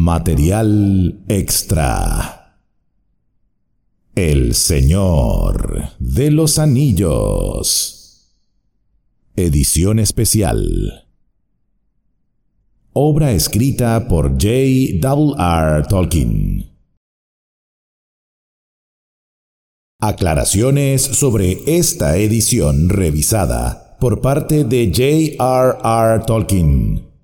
Material extra. El Señor de los Anillos. Edición especial. Obra escrita por J.R.R. Tolkien. Aclaraciones sobre esta edición revisada por parte de J.R.R. Tolkien.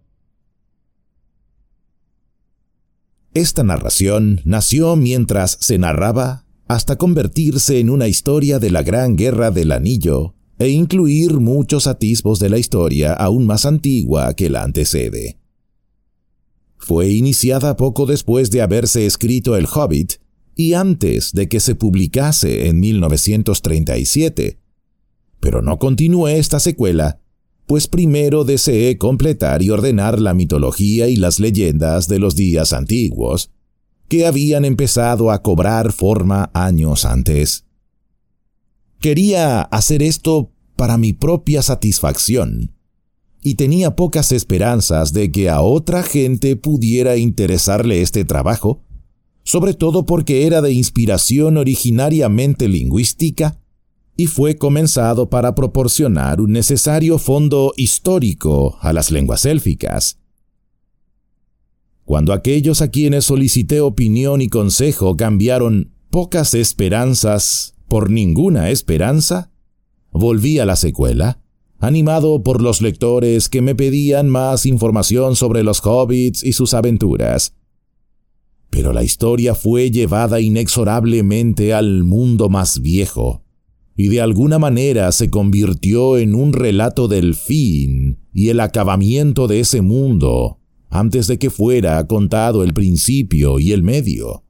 Esta narración nació mientras se narraba hasta convertirse en una historia de la Gran Guerra del Anillo e incluir muchos atisbos de la historia aún más antigua que la antecede. Fue iniciada poco después de haberse escrito El Hobbit y antes de que se publicase en 1937, pero no continué esta secuela, pues primero deseé completar y ordenar la mitología y las leyendas de los días antiguos, que habían empezado a cobrar forma años antes. Quería hacer esto para mi propia satisfacción, y tenía pocas esperanzas de que a otra gente pudiera interesarle este trabajo, sobre todo porque era de inspiración originariamente lingüística, y fue comenzado para proporcionar un necesario fondo histórico a las lenguas élficas. Cuando aquellos a quienes solicité opinión y consejo cambiaron pocas esperanzas por ninguna esperanza, volví a la secuela, animado por los lectores que me pedían más información sobre los hobbits y sus aventuras. Pero la historia fue llevada inexorablemente al mundo más viejo, y de alguna manera se convirtió en un relato del fin y el acabamiento de ese mundo, antes de que fuera contado el principio y el medio.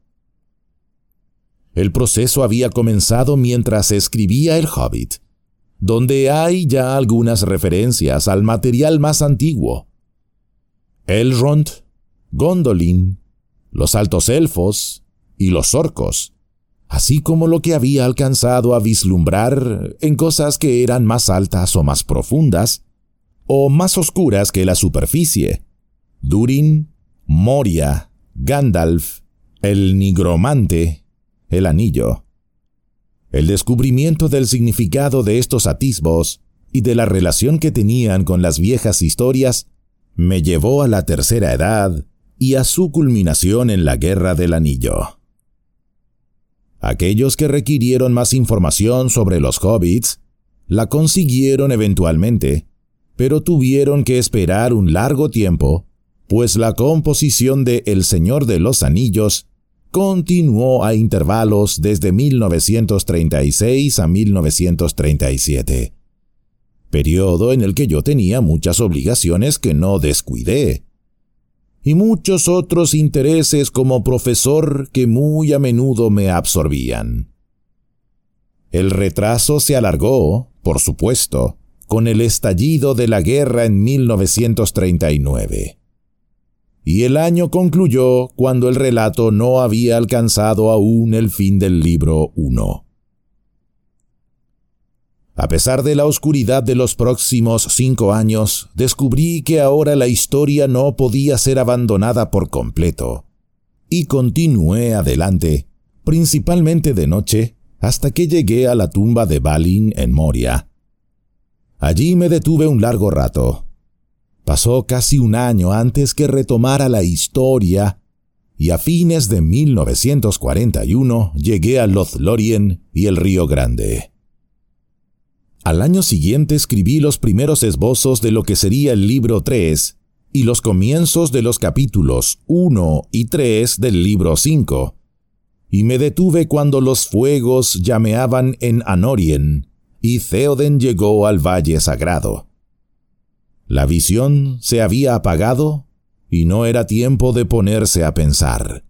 El proceso había comenzado mientras escribía El Hobbit, donde hay ya algunas referencias al material más antiguo. Elrond, Gondolin, los altos elfos y los orcos, así como lo que había alcanzado a vislumbrar en cosas que eran más altas o más profundas, o más oscuras que la superficie. Durin, Moria, Gandalf, el nigromante, el anillo. El descubrimiento del significado de estos atisbos y de la relación que tenían con las viejas historias me llevó a la Tercera Edad y a su culminación en la Guerra del Anillo. Aquellos que requirieron más información sobre los hobbits la consiguieron eventualmente, pero tuvieron que esperar un largo tiempo, pues la composición de El Señor de los Anillos continuó a intervalos desde 1936 a 1937, periodo en el que yo tenía muchas obligaciones que no descuidé, y muchos otros intereses como profesor que muy a menudo me absorbían. El retraso se alargó, por supuesto, con el estallido de la guerra en 1939. Y el año concluyó cuando el relato no había alcanzado aún el fin del libro 1. A pesar de la oscuridad de los próximos 5 años, descubrí que ahora la historia no podía ser abandonada por completo, y continué adelante, principalmente de noche, hasta que llegué a la tumba de Balin en Moria. Allí me detuve un largo rato. Pasó casi un año antes que retomara la historia, y a fines de 1941 llegué a Lothlórien y el Río Grande. Al año siguiente escribí los primeros esbozos de lo que sería el libro 3 y los comienzos de los capítulos 1 y 3 del libro 5, y me detuve cuando los fuegos llameaban en Anórien y Théoden llegó al Valle Sagrado. La visión se había apagado y no era tiempo de ponerse a pensar.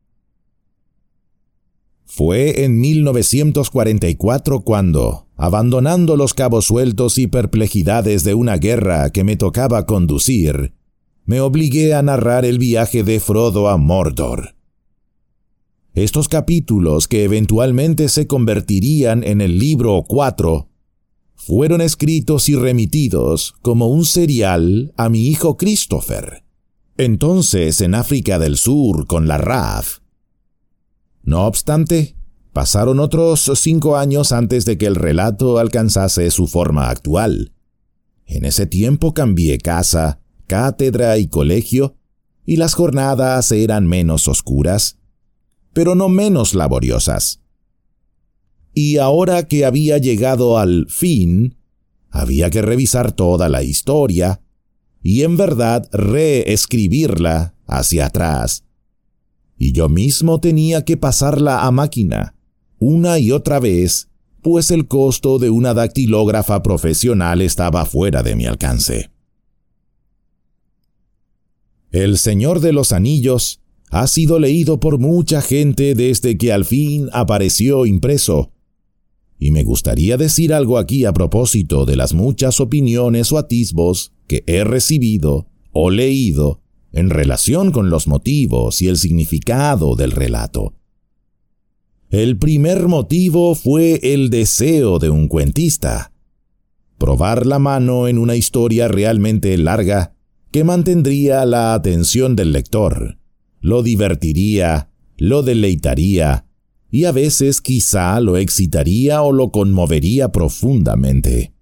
Fue en 1944 cuando, abandonando los cabos sueltos y perplejidades de una guerra que me tocaba conducir, me obligué a narrar el viaje de Frodo a Mordor. Estos capítulos, que eventualmente se convertirían en el libro 4, fueron escritos y remitidos como un serial a mi hijo Christopher, entonces en África del Sur con la RAF. No obstante, pasaron otros 5 años antes de que el relato alcanzase su forma actual. En ese tiempo cambié casa, cátedra y colegio, y las jornadas eran menos oscuras, pero no menos laboriosas. Y ahora que había llegado al fin, había que revisar toda la historia y en verdad reescribirla hacia atrás. Y yo mismo tenía que pasarla a máquina, una y otra vez, pues el costo de una dactilógrafa profesional estaba fuera de mi alcance. El Señor de los Anillos ha sido leído por mucha gente desde que al fin apareció impreso, y me gustaría decir algo aquí a propósito de las muchas opiniones o atisbos que he recibido o leído en relación con los motivos y el significado del relato. El primer motivo fue el deseo de un cuentista: probar la mano en una historia realmente larga que mantendría la atención del lector, lo divertiría, lo deleitaría y a veces quizá lo excitaría o lo conmovería profundamente.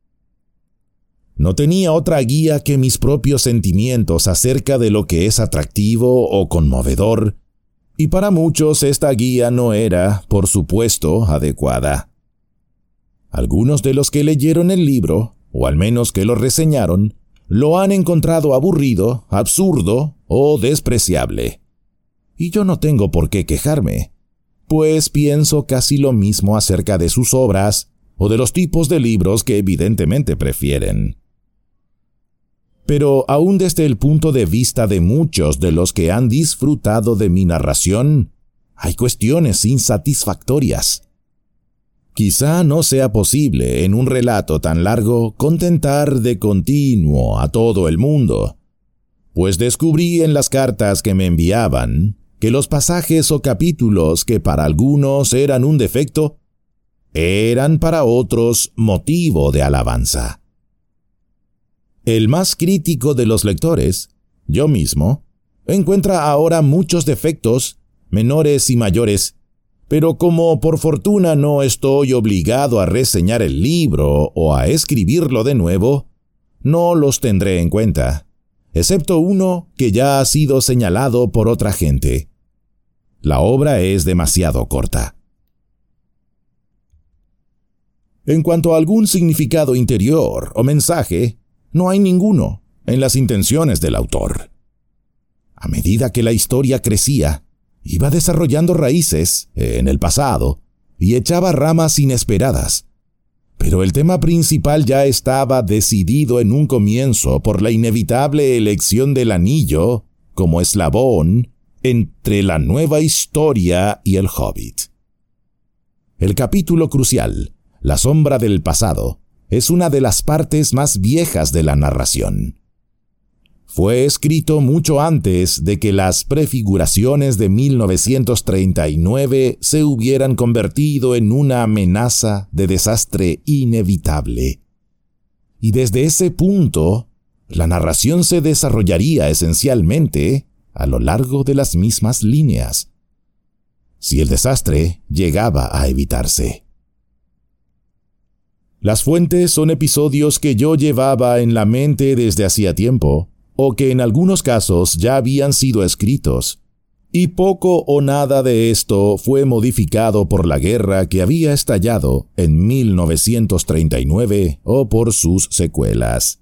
No tenía otra guía que mis propios sentimientos acerca de lo que es atractivo o conmovedor, y para muchos esta guía no era, por supuesto, adecuada. Algunos de los que leyeron el libro, o al menos que lo reseñaron, lo han encontrado aburrido, absurdo o despreciable. Y yo no tengo por qué quejarme, pues pienso casi lo mismo acerca de sus obras o de los tipos de libros que evidentemente prefieren. Pero aún desde el punto de vista de muchos de los que han disfrutado de mi narración, hay cuestiones insatisfactorias. Quizá no sea posible en un relato tan largo contentar de continuo a todo el mundo, pues descubrí en las cartas que me enviaban que los pasajes o capítulos que para algunos eran un defecto, eran para otros motivo de alabanza. El más crítico de los lectores, yo mismo, encuentra ahora muchos defectos, menores y mayores, pero como por fortuna no estoy obligado a reseñar el libro o a escribirlo de nuevo, no los tendré en cuenta, excepto uno que ya ha sido señalado por otra gente. La obra es demasiado corta. En cuanto a algún significado interior o mensaje, no hay ninguno en las intenciones del autor. A medida que la historia crecía, iba desarrollando raíces en el pasado y echaba ramas inesperadas, pero el tema principal ya estaba decidido en un comienzo por la inevitable elección del anillo como eslabón entre la nueva historia y el Hobbit. El capítulo crucial, La sombra del pasado, es una de las partes más viejas de la narración. Fue escrito mucho antes de que las prefiguraciones de 1939 se hubieran convertido en una amenaza de desastre inevitable. Y desde ese punto, la narración se desarrollaría esencialmente a lo largo de las mismas líneas, si el desastre llegaba a evitarse. Las fuentes son episodios que yo llevaba en la mente desde hacía tiempo, o que en algunos casos ya habían sido escritos, y poco o nada de esto fue modificado por la guerra que había estallado en 1939 o por sus secuelas.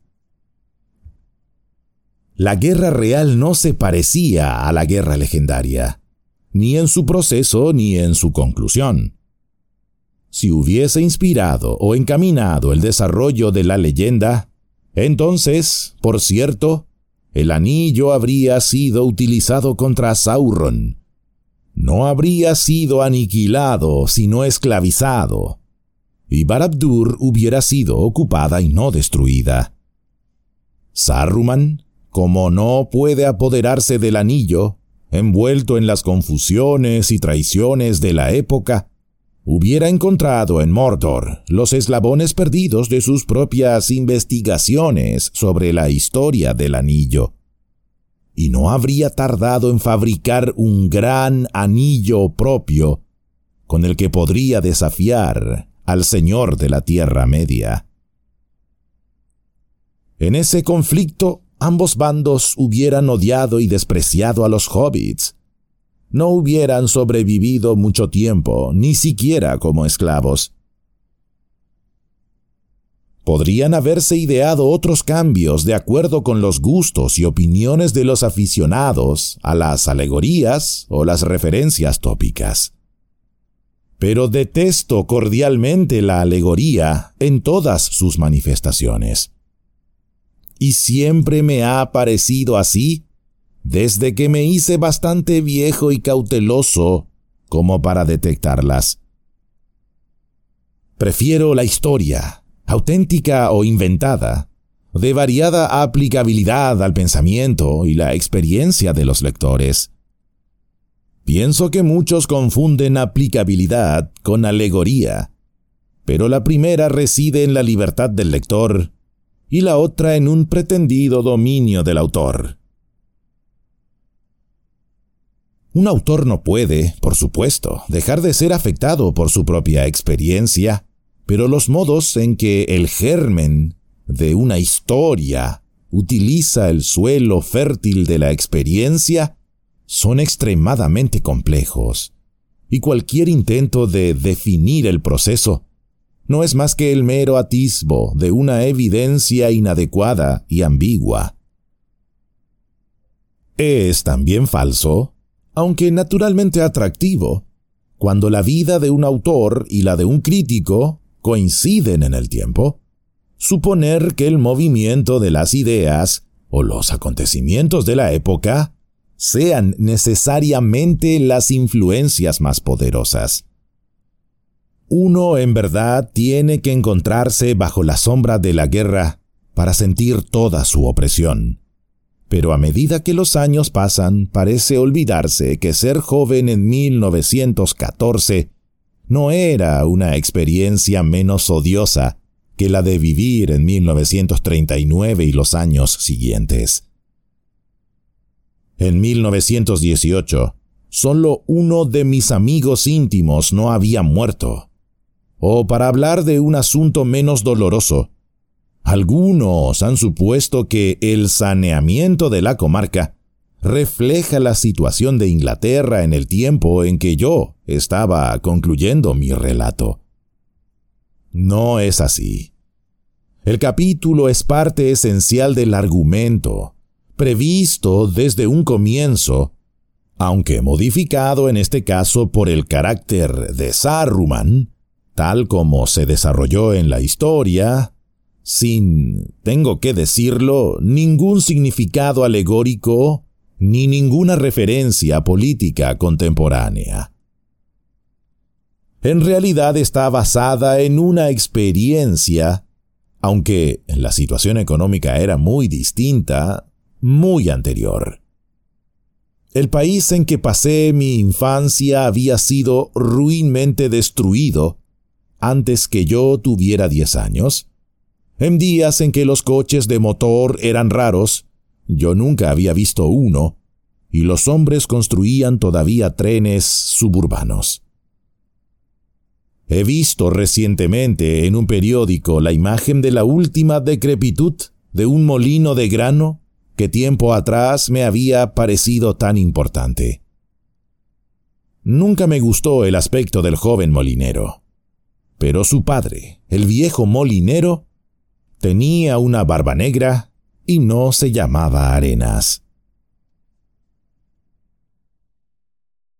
La guerra real no se parecía a la guerra legendaria, ni en su proceso ni en su conclusión. Si hubiese inspirado o encaminado el desarrollo de la leyenda, entonces, por cierto, el anillo habría sido utilizado contra Sauron. No habría sido aniquilado, sino esclavizado, y Barad-dûr hubiera sido ocupada y no destruida. Saruman, como no puede apoderarse del anillo, envuelto en las confusiones y traiciones de la época, hubiera encontrado en Mordor los eslabones perdidos de sus propias investigaciones sobre la historia del anillo. y no habría tardado en fabricar un gran anillo propio con el que podría desafiar al Señor de la Tierra Media. En ese conflicto, ambos bandos hubieran odiado y despreciado a los hobbits. No hubieran sobrevivido mucho tiempo, ni siquiera como esclavos. Podrían haberse ideado otros cambios de acuerdo con los gustos y opiniones de los aficionados a las alegorías o las referencias tópicas. Pero detesto cordialmente la alegoría en todas sus manifestaciones. Y siempre me ha parecido así desde que me hice bastante viejo y cauteloso como para detectarlas. Prefiero la historia, auténtica o inventada, de variada aplicabilidad al pensamiento y la experiencia de los lectores. Pienso que muchos confunden aplicabilidad con alegoría, pero la primera reside en la libertad del lector y la otra en un pretendido dominio del autor. Un autor no puede, por supuesto, dejar de ser afectado por su propia experiencia, pero los modos en que el germen de una historia utiliza el suelo fértil de la experiencia son extremadamente complejos, y cualquier intento de definir el proceso no es más que el mero atisbo de una evidencia inadecuada y ambigua. Es también falso, aunque naturalmente atractivo, cuando la vida de un autor y la de un crítico coinciden en el tiempo, suponer que el movimiento de las ideas o los acontecimientos de la época sean necesariamente las influencias más poderosas. Uno en verdad tiene que encontrarse bajo la sombra de la guerra para sentir toda su opresión. Pero a medida que los años pasan, parece olvidarse que ser joven en 1914 no era una experiencia menos odiosa que la de vivir en 1939 y los años siguientes. En 1918, solo uno de mis amigos íntimos no había muerto. O para hablar de un asunto menos doloroso, algunos han supuesto que el saneamiento de la comarca refleja la situación de Inglaterra en el tiempo en que yo estaba concluyendo mi relato. No es así. El capítulo es parte esencial del argumento, previsto desde un comienzo, aunque modificado en este caso por el carácter de Saruman, tal como se desarrolló en la historia, sin, tengo que decirlo, ningún significado alegórico ni ninguna referencia política contemporánea. En realidad está basada en una experiencia, aunque la situación económica era muy distinta, muy anterior. El país en que pasé mi infancia había sido ruinmente destruido antes que yo tuviera 10 años. En días en que los coches de motor eran raros, yo nunca había visto uno, y los hombres construían todavía trenes suburbanos. He visto recientemente en un periódico la imagen de la última decrepitud de un molino de grano que tiempo atrás me había parecido tan importante. Nunca me gustó el aspecto del joven molinero. Pero su padre, el viejo molinero, tenía una barba negra y no se llamaba Arenas.